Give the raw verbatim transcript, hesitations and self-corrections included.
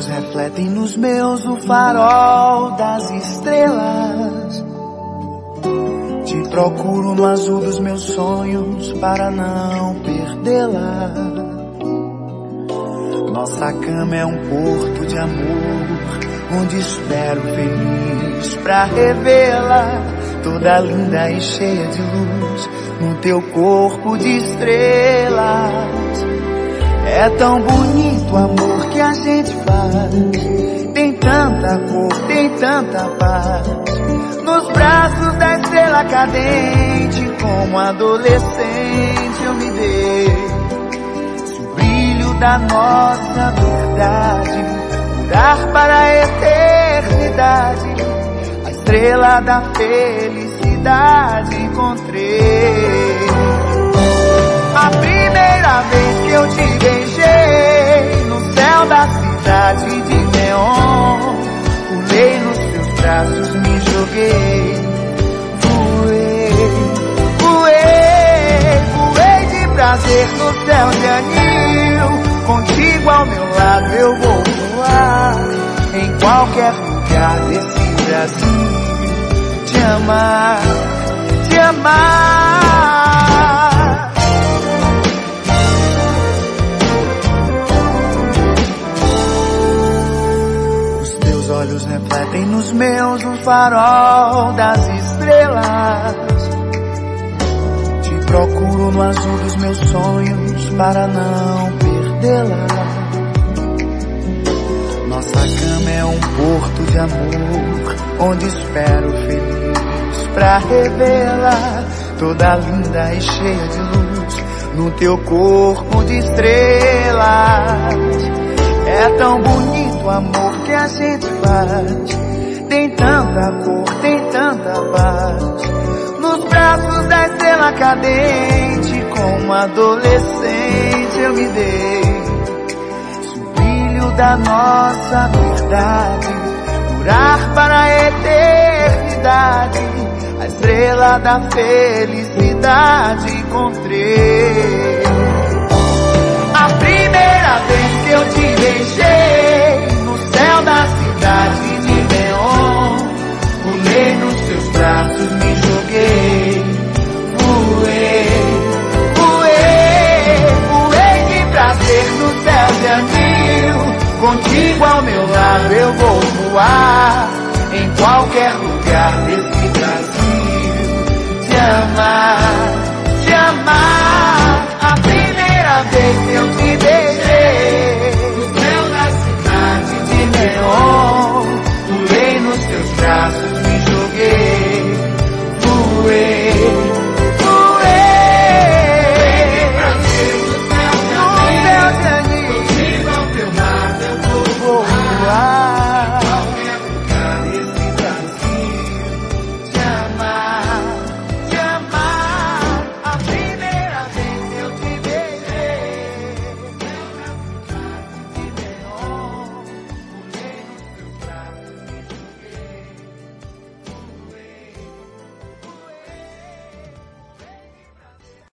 refletem nos meus o farol das estrelas. Te procuro no azul dos meus sonhos para não perdê-la. Nossa cama é um porto de amor, onde espero feliz pra revê-la, toda linda e cheia de luz, no teu corpo de estrelas. É tão bonito o amor que a gente faz, tem tanta cor, tem tanta paz, nos braços da estrela cadente, como adolescente eu me dei. Se o brilho da nossa verdade durar para a eternidade, a estrela da felicidade encontrei. A primeira vez que eu te beijei no céu da cidade de neon, pulei nos seus braços, me joguei, voei, voei, voei de prazer no céu de anil. Contigo ao meu lado eu vou voar, em qualquer lugar desse Brasil, te amar, te amar. Olhos refletem nos meus o farol das estrelas. Te procuro no azul dos meus sonhos para não perdê-la. Nossa cama é um porto de amor, onde espero feliz pra revê-la, toda linda e cheia de luz, no teu corpo de estrelas. É tão bonito o amor que a gente faz, tem tanta cor, tem tanta paz, nos braços da estrela cadente, como adolescente eu me dei. Se o brilho da nossa verdade durar para a eternidade, a estrela da felicidade encontrei. A primeira vez que eu te beijei no céu da cidade de neon, pulei nos seus braços, me joguei, voei, voei, voei de prazer no céu de anil. Contigo ao meu lado eu vou voar, em qualquer lugar desse Brasil, te amar.